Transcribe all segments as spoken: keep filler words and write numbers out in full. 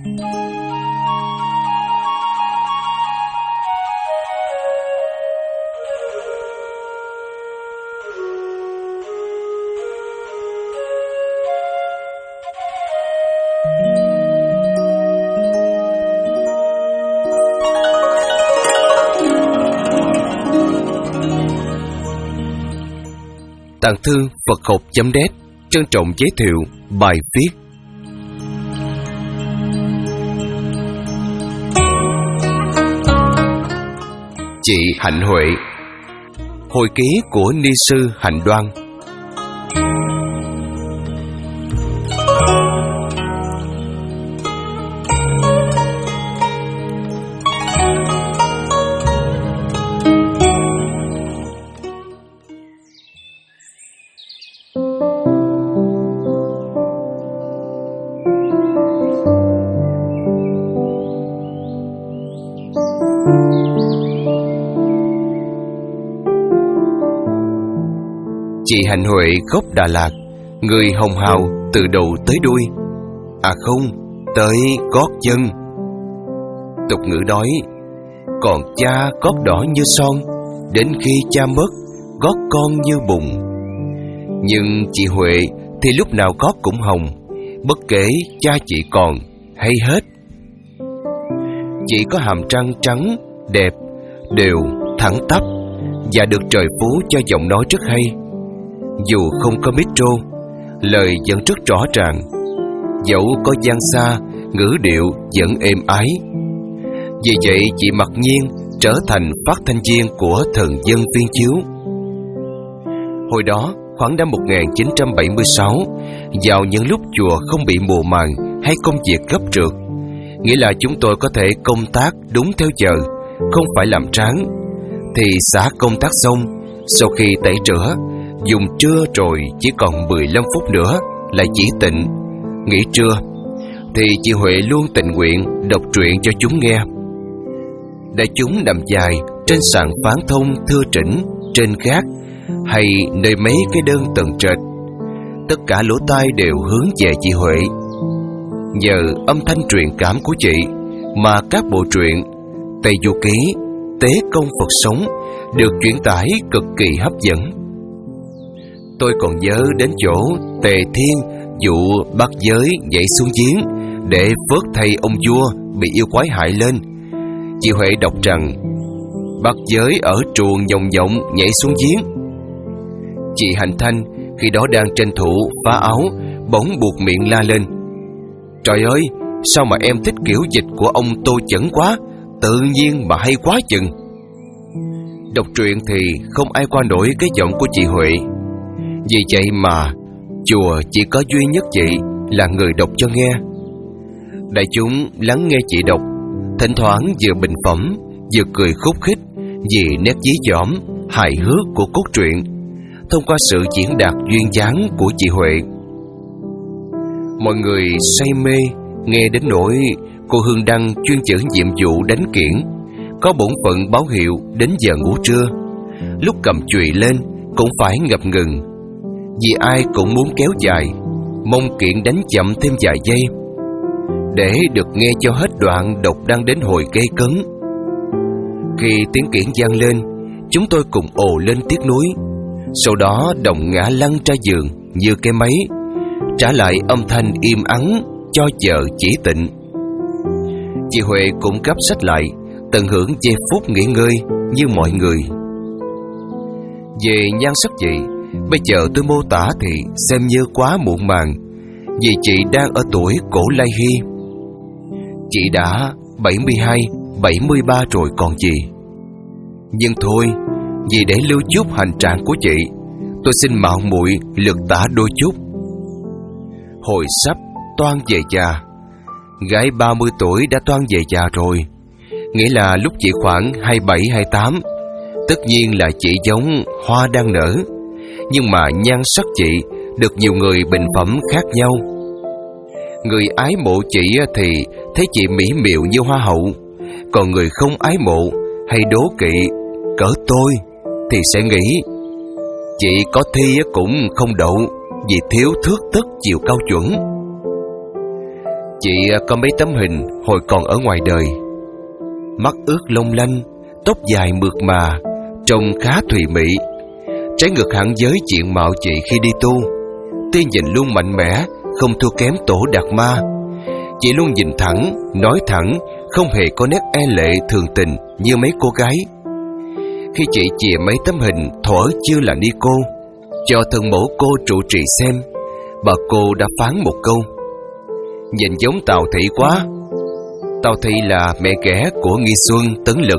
Tàng thư Phật học chấm net trân trọng giới thiệu bài viết Chị Hạnh Huệ, hồi ký của ni sư Hạnh Đoan. Chị Hạnh Huệ gốc Đà Lạt, người hồng hào từ đầu tới đuôi. À không, tới gót chân. Tục ngữ nói, còn cha gót đỏ như son, đến khi cha mất, gót con như bùn. Nhưng chị Huệ thì lúc nào gót cũng hồng, bất kể cha chị còn hay hết. Chị có hàm răng trắng, đẹp, đều, thẳng tắp và được trời phú cho giọng nói rất hay. Dù không có micro, lời vẫn rất rõ ràng. Dẫu có gian xa, ngữ điệu vẫn êm ái. Vì vậy chị mặc nhiên trở thành phát thanh viên của Thần Dân Viên Chiếu. Hồi đó, khoảng năm một nghìn chín trăm bảy mươi sáu, vào những lúc chùa không bị mùa màng hay công việc gấp rượt, nghĩa là chúng tôi có thể công tác đúng theo giờ, không phải làm tráng, thì xả công tác xong, sau khi tẩy rửa, dùng trưa rồi chỉ còn mười lăm phút nữa lại chỉ tịnh, nghỉ trưa, thì chị Huệ luôn tình nguyện đọc truyện cho chúng nghe. Đại chúng nằm dài trên sàn phán thông thưa trĩnh, trên gác hay nơi mấy cái đơn tầng trệt, tất cả lỗ tai đều hướng về chị Huệ. Nhờ âm thanh truyền cảm của chị mà các bộ truyện Tây Du Ký, Tế Công Phật Sống được truyền tải cực kỳ hấp dẫn. Tôi còn nhớ đến chỗ Tề Thiên dụ bắt giới nhảy xuống giếng để vớt thay ông vua bị yêu quái hại lên. Chị Huệ đọc rằng bắt giới ở truồng nhồng nhộng nhảy xuống giếng. Chị Hạnh Thanh khi đó đang tranh thủ phá áo, bỗng buộc miệng la lên: "Trời ơi, sao mà em thích kiểu dịch của ông Tô Chẩn quá, tự nhiên mà hay quá chừng." Đọc truyện thì không ai qua nổi cái giọng của chị Huệ. Vì vậy mà chùa chỉ có duy nhất chị là người đọc cho nghe. Đại chúng lắng nghe chị đọc, thỉnh thoảng vừa bình phẩm, vừa cười khúc khích vì nét dí dỏm, hài hước của cốt truyện, thông qua sự diễn đạt duyên dáng của chị Huệ. Mọi người say mê nghe đến nỗi cô Hương Đăng chuyên chở nhiệm vụ đánh kiển, có bổn phận báo hiệu đến giờ ngủ trưa. Lúc cầm chùy lên cũng phải ngập ngừng, vì ai cũng muốn kéo dài, mong kiển đánh chậm thêm vài giây để được nghe cho hết đoạn đọc đang đến hồi gây cấn. Khi tiếng kiển vang lên, chúng tôi cùng ồ lên tiếc nuối, sau đó đồng ngã lăn ra giường như cái máy, trả lại âm thanh im ắng cho vợ chỉ tịnh. Chị Huệ cũng gấp sách lại, tận hưởng giây phút nghỉ ngơi như mọi người. Về nhan sắc chị, bây giờ tôi mô tả thì xem như quá muộn màng, vì chị đang ở tuổi cổ lai hy. Chị đã bảy mươi hai, bảy mươi ba rồi còn gì. Nhưng thôi, vì để lưu chút hành trạng của chị, tôi xin mạo muội lược tả đôi chút. Hồi sắp toan về già, gái ba mươi tuổi đã toan về già rồi, nghĩa là lúc chị khoảng hai mươi bảy, hai mươi tám. Tất nhiên là chị giống hoa đang nở, nhưng mà nhan sắc chị được nhiều người bình phẩm khác nhau. Người ái mộ chị thì thấy chị mỹ miều như hoa hậu, còn người không ái mộ hay đố kỵ cỡ tôi thì sẽ nghĩ chị có thi cũng không đậu vì thiếu thước tất chiều cao chuẩn. Chị có mấy tấm hình hồi còn ở ngoài đời. Mắt ướt long lanh, tóc dài mượt mà, trông khá thùy mị. Trái ngược hẳn với diện mạo chị khi đi tu. Tuy nhìn luôn mạnh mẽ, không thua kém Tổ Đạt Ma. Chị luôn nhìn thẳng, nói thẳng, không hề có nét e lệ thường tình như mấy cô gái. Khi chị chìa mấy tấm hình thuở chưa là ni cô cho thân mẫu cô trụ trì xem, bà cô đã phán một câu: nhìn giống Tào Thị quá. Tào Thị là mẹ ghẻ của Nghi Xuân, Tấn Lực.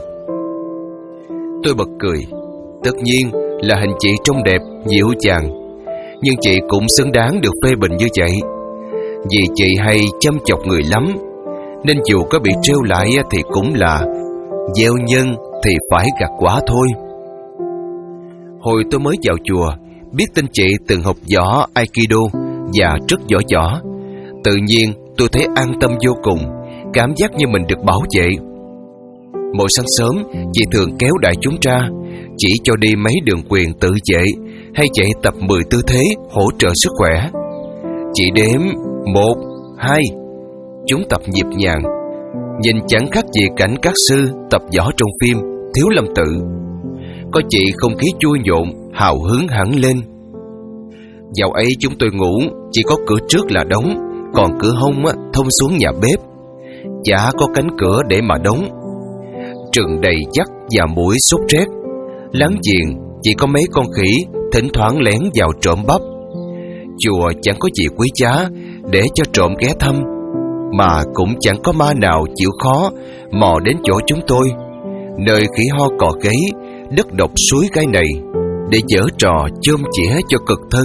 Tôi bật cười. Tất nhiên là hình chị trông đẹp, dịu dàng, nhưng chị cũng xứng đáng được phê bình như vậy. Vì chị hay chăm chọc người lắm, nên dù có bị trêu lại thì cũng là gieo nhân thì phải gặt quả thôi. Hồi tôi mới vào chùa, biết tin chị từng học võ Aikido và rất giỏi võ, tự nhiên tôi thấy an tâm vô cùng, cảm giác như mình được bảo vệ. Mỗi sáng sớm, chị thường kéo đại chúng ra, chỉ cho đi mấy đường quyền tự vệ hay chạy tập mười tư thế hỗ trợ sức khỏe. Chị đếm một, hai, chúng tập nhịp nhàng, nhìn chẳng khác gì cảnh các sư tập võ trong phim Thiếu Lâm Tự. Có chị không khí vui nhộn, hào hứng hẳn lên. Dạo ấy chúng tôi ngủ, chỉ có cửa trước là đóng, còn cửa hông thông xuống nhà bếp. Chả có cánh cửa để mà đóng. Rừng đầy dắt và muỗi sốt rét. Láng giềng chỉ có mấy con khỉ thỉnh thoảng lén vào trộm bắp. Chùa chẳng có gì quý giá để cho trộm ghé thăm, mà cũng chẳng có ma nào chịu khó mò đến chỗ chúng tôi, nơi khỉ ho cò gáy, đất độc suối gai này, để giở trò chôm chĩa cho cực thân.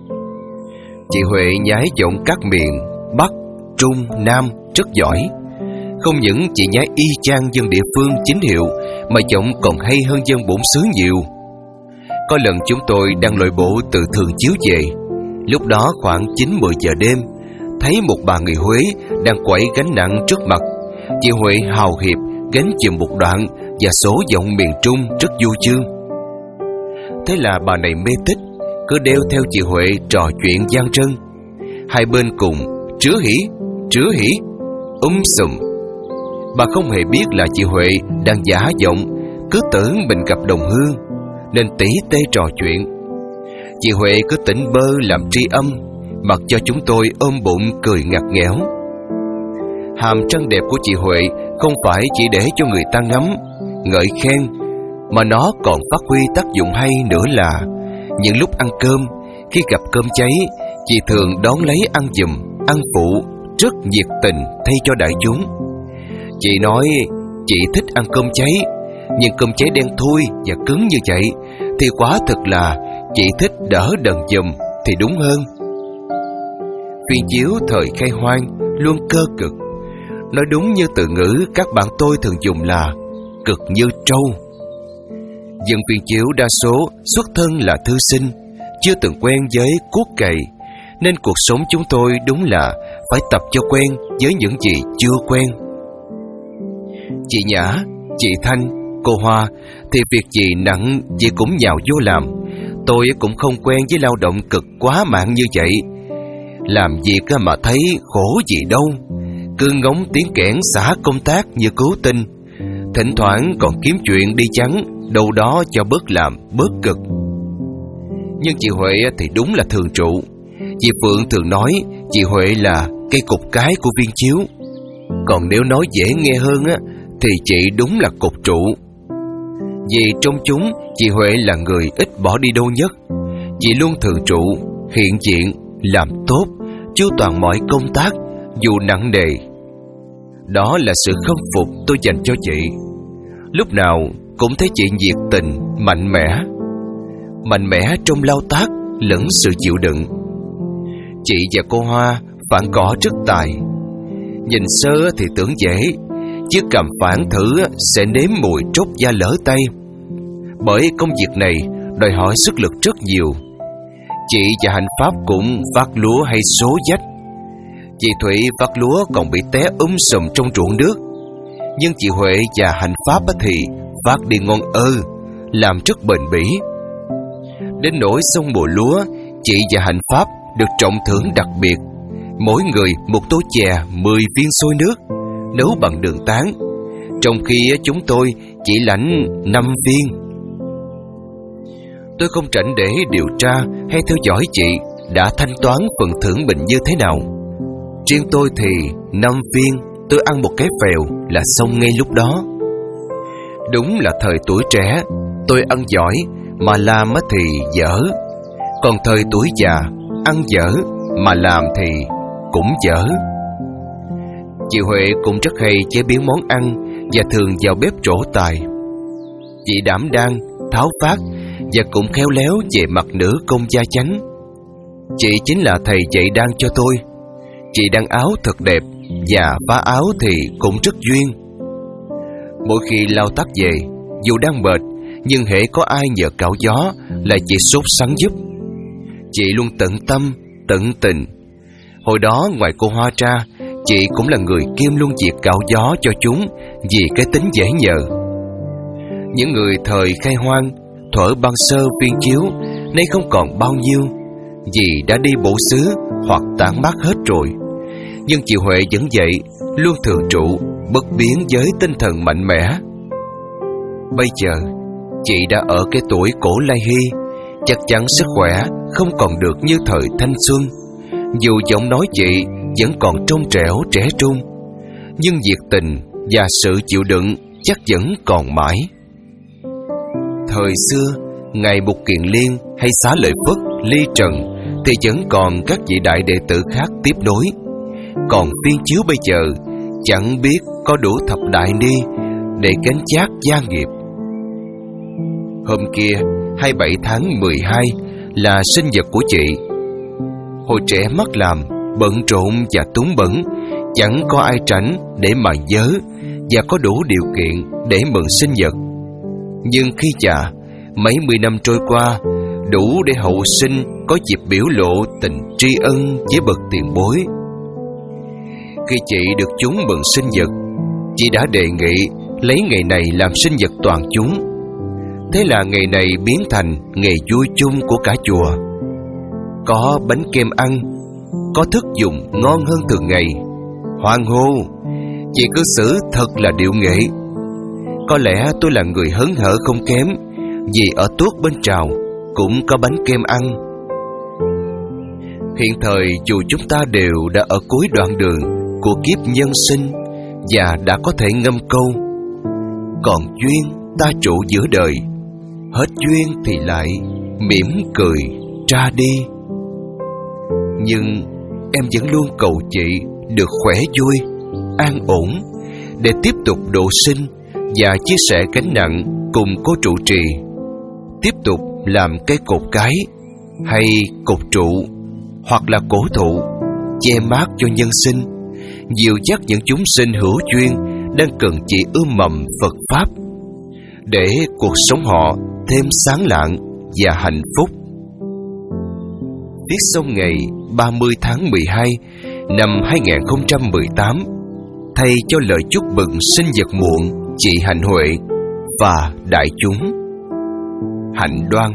Chị Huệ nhái giọng các miền Bắc, Trung, Nam rất giỏi. Không những chị nhái y chang dân địa phương chính hiệu, mà giọng còn hay hơn dân bổn xứ nhiều. Có lần chúng tôi đang lội bộ từ Thường Chiếu về. Lúc đó khoảng chín mười giờ đêm, thấy một bà người Huế đang quẩy gánh nặng trước mặt. Chị Huệ hào hiệp gánh chùm một đoạn và số giọng miền Trung rất vui chương. Thế là bà này mê tích, cứ đeo theo chị Huệ trò chuyện gian trân. Hai bên cùng trứa hỉ, trứa hỉ, um sùm. Bà không hề biết là chị Huệ đang giả giọng, cứ tưởng mình gặp đồng hương, nên tỉ tê trò chuyện. Chị Huệ cứ tỉnh bơ làm tri âm, mặc cho chúng tôi ôm bụng cười ngặt nghẽo. Hàm răng đẹp của chị Huệ không phải chỉ để cho người ta ngắm, ngợi khen, mà nó còn phát huy tác dụng hay nữa là những lúc ăn cơm, khi gặp cơm cháy, chị thường đón lấy ăn giùm, ăn phụ, rất nhiệt tình thay cho đại chúng. Chị nói chị thích ăn cơm cháy, nhưng cơm cháy đen thui và cứng như vậy thì quả thực là chị thích đỡ đần giùm thì đúng hơn. Phiên chiếu thời khai hoang luôn cơ cực. Nói đúng như từ ngữ các bạn tôi thường dùng là cực như trâu. Dân phiên chiếu đa số xuất thân là thư sinh, chưa từng quen với cuốc cày, nên cuộc sống chúng tôi đúng là phải tập cho quen với những gì chưa quen. Chị Nhã, chị Thanh, cô Hoa thì việc gì nặng chị cũng nhào vô làm. Tôi cũng không quen với lao động cực quá mạng như vậy. Làm việc mà thấy khổ gì đâu, cứ ngóng tiếng kẽn xả công tác như cứu tinh, thỉnh thoảng còn kiếm chuyện đi chắn đâu đó cho bớt làm, bớt cực. Nhưng chị Huệ thì đúng là thường trụ. Chị Phượng thường nói chị Huệ là cây cục cái của viên chiếu. Còn nếu nói dễ nghe hơn á, thì chị đúng là cục trụ. Vì trong chúng, chị Huệ là người ít bỏ đi đâu nhất. Chị luôn thường trụ, hiện diện, làm tốt, chu toàn mọi công tác, dù nặng nề. Đó là sự khâm phục tôi dành cho chị. Lúc nào cũng thấy chị nhiệt tình, mạnh mẽ. Mạnh mẽ trong lao tác lẫn sự chịu đựng. Chị và cô Hoa phản cỏ rất tài. Nhìn sơ thì tưởng dễ, chứ cầm phản thử sẽ nếm mùi trốt da lỡ tay. Bởi công việc này đòi hỏi sức lực rất nhiều. Chị và Hạnh Pháp cũng vác lúa hay số dách. Chị Thủy vác lúa còn bị té úm sùm trong ruộng nước. Nhưng chị Huệ và Hạnh Pháp thì vác đi ngon ơ, làm rất bền bỉ. Đến nỗi xong mùa lúa, chị và Hạnh Pháp được trọng thưởng đặc biệt, mỗi người một tô chè, mười viên xôi nước, nấu bằng đường tán, trong khi chúng tôi chỉ lãnh năm viên. Tôi không rảnh để điều tra hay theo dõi chị đã thanh toán phần thưởng mình như thế nào. Riêng tôi thì năm viên tôi ăn một cái phèo là xong ngay lúc đó. Đúng là thời tuổi trẻ tôi ăn giỏi mà làm thì dở, còn thời tuổi già ăn dở mà làm thì cũng dở. Chị Huệ cũng rất hay chế biến món ăn và thường vào bếp trổ tài. Chị đảm đang, tháo phát và cũng khéo léo về mặt nữ công gia chánh. Chị chính là thầy dạy đan cho tôi. Chị đan áo thật đẹp và vá áo thì cũng rất duyên. Mỗi khi lao tác về, dù đang mệt, nhưng hễ có ai nhờ cạo gió là chị sốt sắng giúp. Chị luôn tận tâm, tận tình. Hồi đó ngoài cô Hoa ra, chị cũng là người kiêm luôn việc cạo gió cho chúng vì cái tính dễ nhờ. Những người thời khai hoang, thuở băng sơ viên chiếu nay không còn bao nhiêu, vì đã đi bổ xứ hoặc tản mát hết rồi. Nhưng chị Huệ vẫn vậy, luôn thường trụ, bất biến với tinh thần mạnh mẽ. Bây giờ, chị đã ở cái tuổi cổ lai hy, chắc chắn sức khỏe không còn được như thời thanh xuân. Dù giọng nói chị vẫn còn trong trẻo trẻ trung, nhưng nhiệt tình và sự chịu đựng chắc vẫn còn mãi. Thời xưa, ngày Mục Kiền Liên hay Xá Lợi Phất, ly trần thì vẫn còn các vị đại đệ tử khác tiếp nối. Còn viên chiếu bây giờ chẳng biết có đủ thập đại ni để gánh chác gia nghiệp. Hôm kia, hai mươi bảy tháng mười hai là sinh nhật của chị. Hồi trẻ mất làm, bận rộn và túng bẩn, chẳng có ai rảnh để mà nhớ và có đủ điều kiện để mừng sinh nhật. Nhưng khi già, mấy mươi năm trôi qua, đủ để hậu sinh có dịp biểu lộ tình tri ân với bậc tiền bối. Khi chị được chúng mừng sinh nhật, chị đã đề nghị lấy ngày này làm sinh nhật toàn chúng. Thế là ngày này biến thành ngày vui chung của cả chùa. Có bánh kem ăn, có thức dùng ngon hơn thường ngày. Hoan hô, chị cư xử thật là điệu nghệ. Có lẽ tôi là người hớn hở không kém, vì ở tuốt bên Trào cũng có bánh kem ăn. Hiện thời dù chúng ta đều đã ở cuối đoạn đường của kiếp nhân sinh và đã có thể ngâm câu: còn duyên ta trụ giữa đời, hết duyên thì lại mỉm cười ra đi. Nhưng em vẫn luôn cầu chị được khỏe vui, an ổn để tiếp tục độ sinh và chia sẻ gánh nặng cùng cô trụ trì, tiếp tục làm cái cột cái hay cột trụ hoặc là cổ thụ che mát cho nhân sinh, dìu dắt những chúng sinh hữu duyên đang cần chị ươm mầm Phật Pháp, để cuộc sống họ thêm sáng lạng và hạnh phúc. Viết xong ngày ba mươi tháng mười hai năm hai nghìn không trăm mười tám, thay cho lời chúc mừng sinh nhật muộn chị Hạnh Huệ và đại chúng. Hạnh Đoan.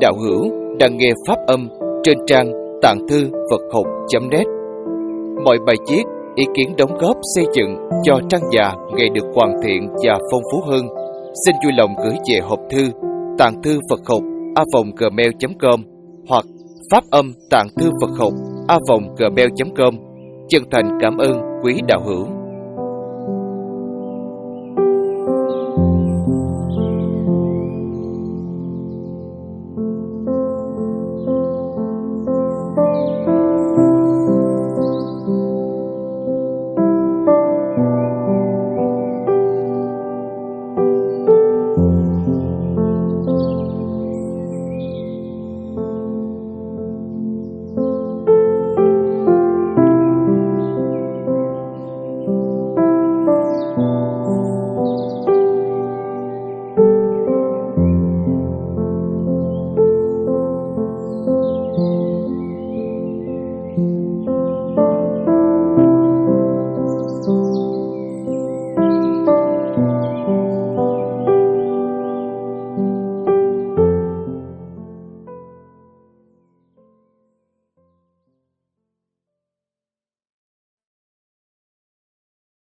đạo hữu đang nghe pháp âm trên trang tạng thư Phật học chấm net. Mọi bài viết, ý kiến đóng góp xây dựng cho trang già ngày được hoàn thiện và phong phú hơn, xin vui lòng gửi về hộp thư tạng thư Phật học a vòng gmail chấm com hoặc pháp âm tạng thư Phật học a vòng gmail chấm com. Chân thành cảm ơn quý đạo hữu.